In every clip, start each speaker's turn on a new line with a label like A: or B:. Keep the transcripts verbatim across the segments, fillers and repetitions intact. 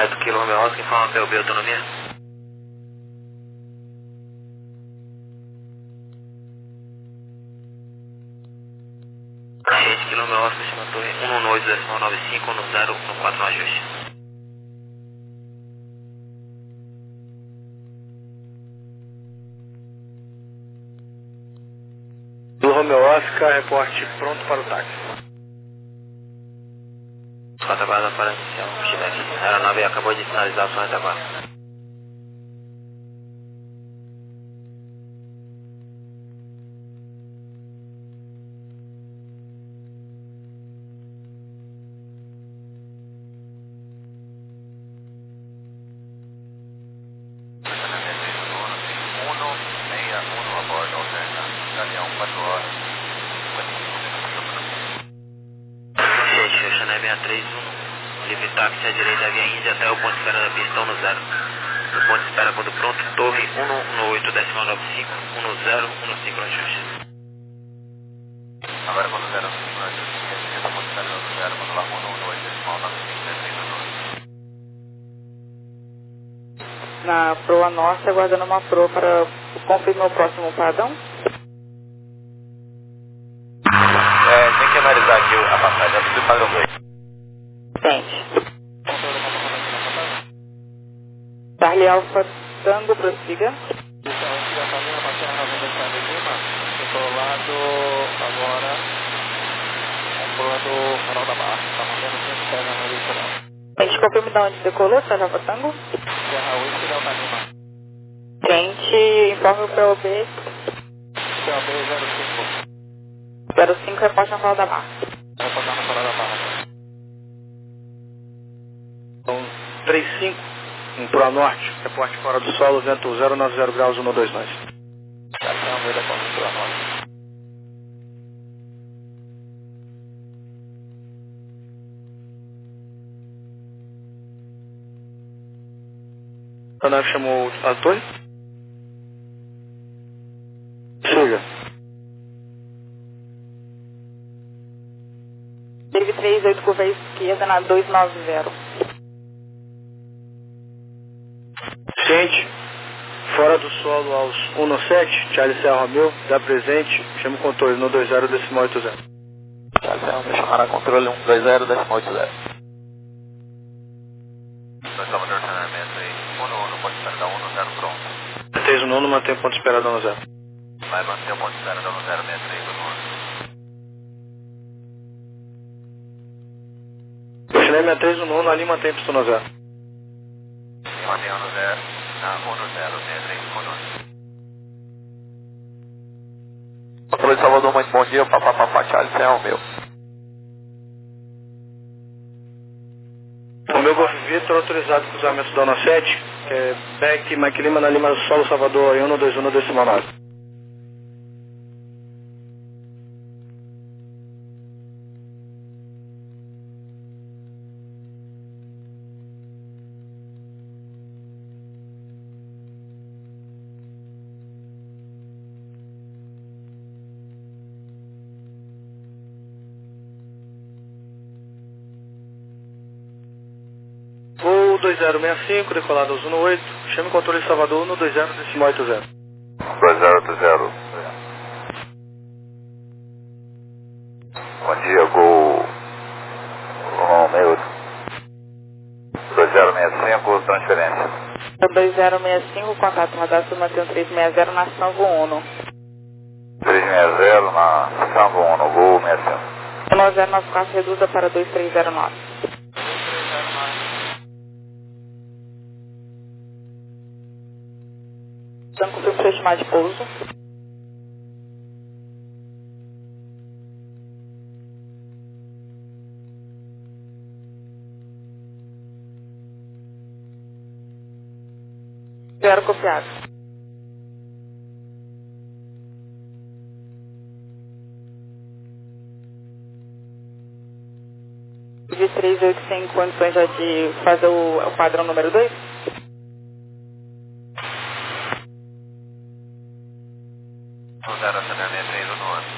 A: quatro Kilo Romeo Oscar, informa P U B autonomia. sete Kilo Romeo Oscar, estima torre um um oito decimal nove cinco um zero um quatro no ajuste.
B: Do Romeo Oscar, reporte pronto para o táxi.
A: Retaguarda para iniciar o feedback. A aeronave acabou de sinalizar a sua retaguarda. Livre táxi à direita da via Índia até o ponto de espera da pista um zero. No ponto de espera quando pronto, torre um um oito decimal nove cinco um zero um cinco no ajuste. Agora quando zero cinco no ajuste, esquenta o ponto de espera do zero, quando lá um um oito decimal nove cinco no
C: Na proa norte, aguardando uma proa para confirmar o próximo padrão.
A: É, tem que analisar aqui a passagem do padrão dois.
C: Sente. Charlie Alfa Tango, prossiga.
D: Decolado agora, comprando farol da Barra, está mandando sempre pega no litoral.
C: A gente confirma de onde decolou, Charlie Alfa Tango?
D: Serra oito, Delta Lima.
C: Gente, informe o P O B.
D: P O B zero cinco.
C: zero cinco, reporte na Farol da Barra.
D: Reportar na farol da Barra.
B: Então, três cinco, em proa norte, reporte fora do solo, vento zero nove zero graus, um dois nós.
D: Estação Veda Contra Norte.
B: A nave chamou a torre? Siga.
C: Dave três oito, curva esquerda na dois nove zero.
B: Ciente, fora do solo aos um sete, Charlie Serra Romeo, dá presente, chama o controle no dois zero decimal oito zero.
D: Charlie Serra Romeo, chamará controle um dois zero decimal oito zero.
A: Salvador, treinamento aí. um um, pode esperar da um zero pronto.
B: Mantém o nono, mantém o ponto de espera da um zero.
A: Vai manter o ponto de espera da um zero sessenta e três do nono.
B: Eu chinei sessenta e três no nono, ali mantém pista no zero.
A: Mantém um zero, na um zero, sessenta e três do nono.
D: Controle de Salvador, muito bom dia, papapá, Charlie Serra Romeo.
B: O meu Golf Vitor autorizado o cruzamento da um sete, é Beck, Mike Lima na Lima Solo Salvador, um dois um decimal nove. Voo dois zero seis cinco, decolado aos um oito, chame o controle de Salvador um dois zero decimal oito zero.
A: dois zero oito zero. Bom dia, Gol Romeo. dois zero seis cinco, transferência.
C: dois zero seis cinco, contato radar Sumateu três seis zero na Sango Uno.
A: três seis zero na Sango Uno, Gol sessenta e cinco.
C: nove zero nove quatro, reduza para dois três zero nove. Então, confirmo para estimar de pouso. Zero copiado. De três oito sem condições já de fazer o, o padrão número dois?
A: zero setenta e três no ano.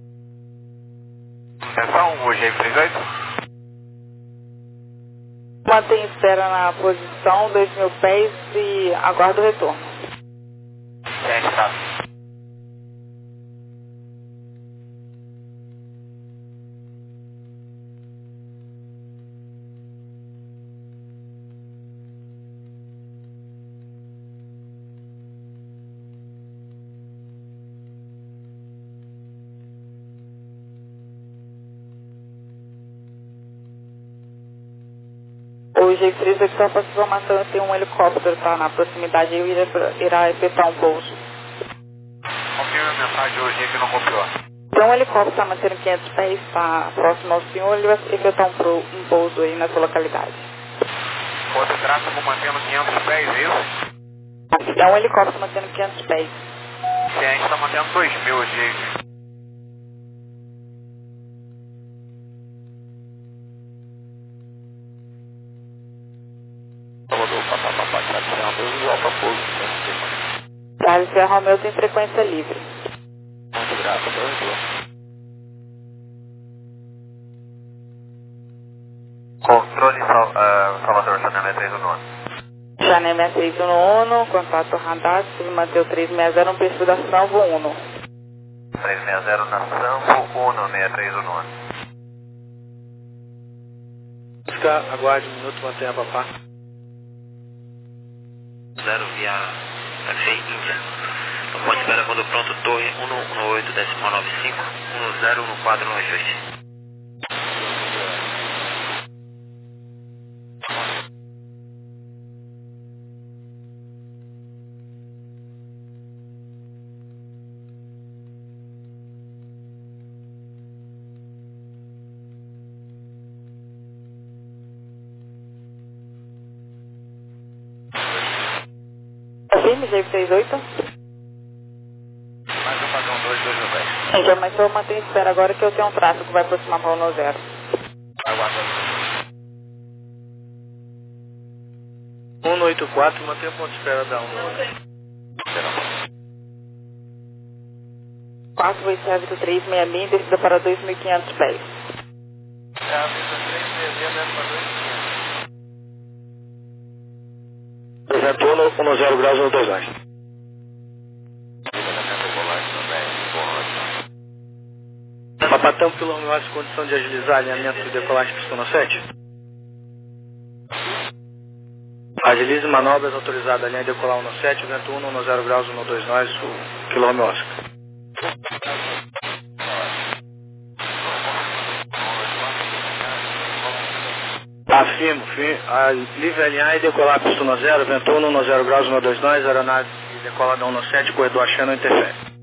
A: Atenção, o G trinta e oito.
C: Mantém espera na posição, dois mil pés e aguarda o retorno.
A: Sente, tá.
C: O G três aqui só para informação, tem um helicóptero tá na proximidade e irá, irá efetuar um pouso.
D: Confirma a mensagem hoje que não copiou.
C: Tem um helicóptero que está mantendo quinhentos pés, está próximo ao senhor, ele vai efetuar um, pro, um pouso aí na sua localidade.
D: Outro tráfego mantendo quinhentos pés, é isso?
C: É um helicóptero mantendo quinhentos pés.
D: Sim, a gente está mantendo dois mil hoje. Salvador, papapá, Charlie Romeu, Alfa Pouso.
C: Charlie Romeu tem frequência livre.
D: Muito grato, Deus. Controle Sal, uh, Salvador, Chanel três um nove.
C: Chanel sessenta e seis Uno, contato radar, se manter o trezentos e sessenta, um perfil da Sambo Uno.
D: trezentos e sessenta na Sambo Uno, sessenta e três Uno.
B: Oscar, aguarde um minuto, mantenha a papá.
A: Zero via F Índia. No ponto de espera quando pronto, torre um um oito, decimal nove cinco, um zero um quatro nove oito.
C: Firme, G trinta e oito.
D: Mais um padrão dois, dois mil dez.
C: Então, mas eu mantenho espera agora que eu tenho um tráfego que vai aproximar para o Uno zero.
D: Aguarda.
B: um oito quatro, mantenha o ponto de espera da um.
C: quatro oito sete três seis seis, descida para dois mil e quinhentos pés.
D: É a mesa três seis zero, deve para dois mil.
B: Retorno um zero graus no dois nós. Papá, estamos pelo menos em condição de agilizar alinhamento de decolagem pistona sete? Agilize manobras autorizadas, linha de decolar um sete, vento um, um zero graus, um dois nós, o quilômetro Oscar. Afirmo, fim, a livre alinhar e decolar pistona zero, vento um, um zero graus, um dois nós, aeronave decolada um sete, corredor Shannon interfere.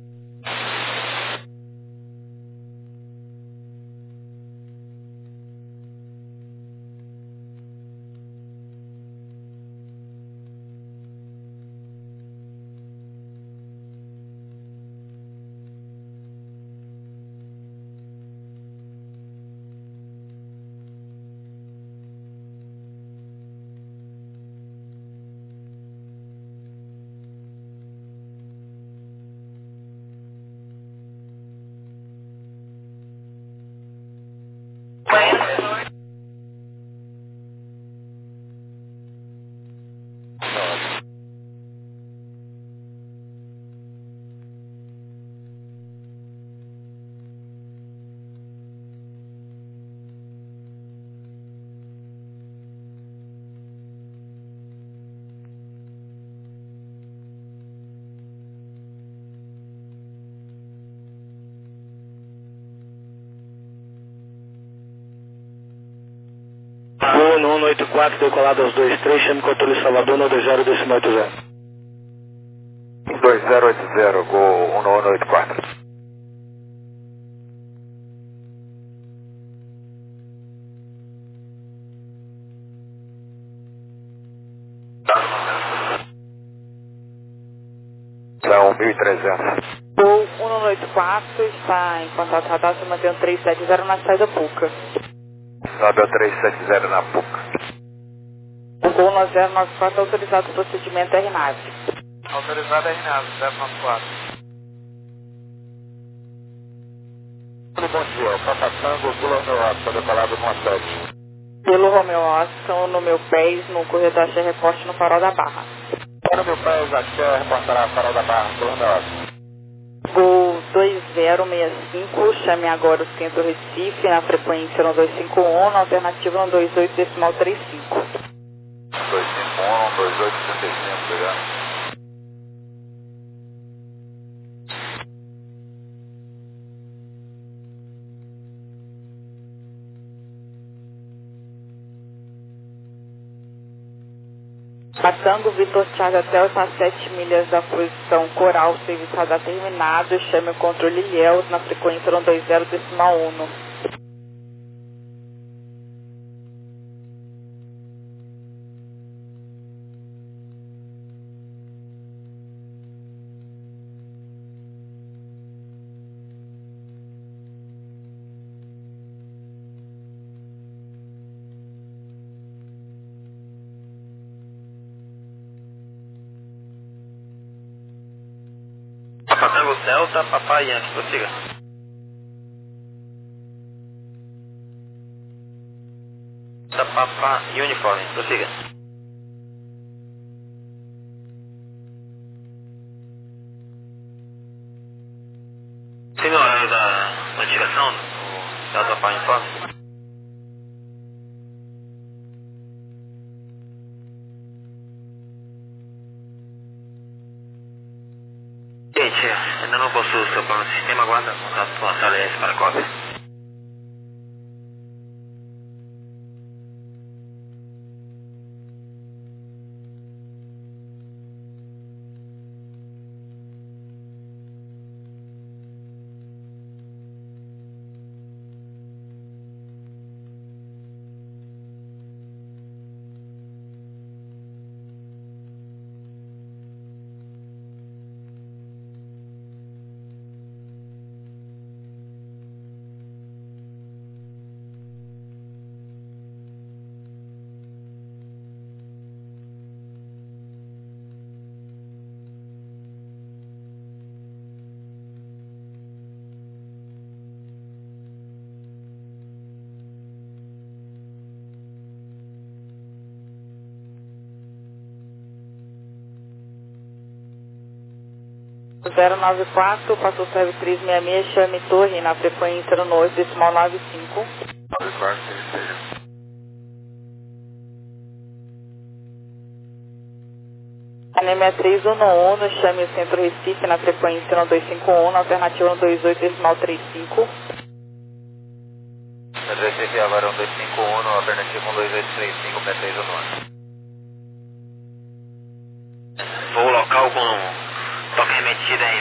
B: um oito quatro, decolado aos dois três, chame controle Salvador, no dois zero, decimal oito zero.
D: dois zero oito zero, Gol um um oito quatro. São mil e trezentos.
C: O um um oito quatro está em contato radar, se mantém três sete zero na saída Puca.
D: Nobel três sete zero na Puca.
C: O Gol um zero nove quatro autorizado o procedimento R nave.
D: Autorizado R nave, zero nove quatro. Bom dia, Papa Tango, Pula no Alto, decolado no sete.
C: Pelo Romeo Oscar, no meu pés, no corredor Axé Reporte no Farol da Barra.
D: Para o meu pés, Axé, reportará Farol da Barra, pelo Romeo Oscar.
C: Gol dois zero seis cinco, chame agora o Centro Recife, na frequência no dois cinco um, na alternativa no dois oito decimal trinta e cinco.
D: dois cinco um, dois oito trinta e cinco, obrigado.
C: Passando Vitor Thiago até as sete milhas da posição Coral, serviço radar terminado, chame o controle Ilhéus na frequência no dois zero decimal um.
A: Tango Delta, Papai Yankee, prossiga. Papa Uniforme, prossiga. Tem o horário da notificação do Delta Papa Uniforme? Gente, ainda não possui o seu plano de sistema, aguarda contato com a sala S para cópia.
C: zero nove quatro, passou serve três seis seis, chame torre na frequência no oito decimal nove cinco.
D: nove quatro, seis
C: Anemia três um um, chame o Centro Recife na frequência no dois cinco um, na alternativa no dois oito decimal trinta e cinco.
D: Centro Recife agora um dois cinco um, na alternativa um dois oito três cinco, P três um.
A: Voo local com toque remetido em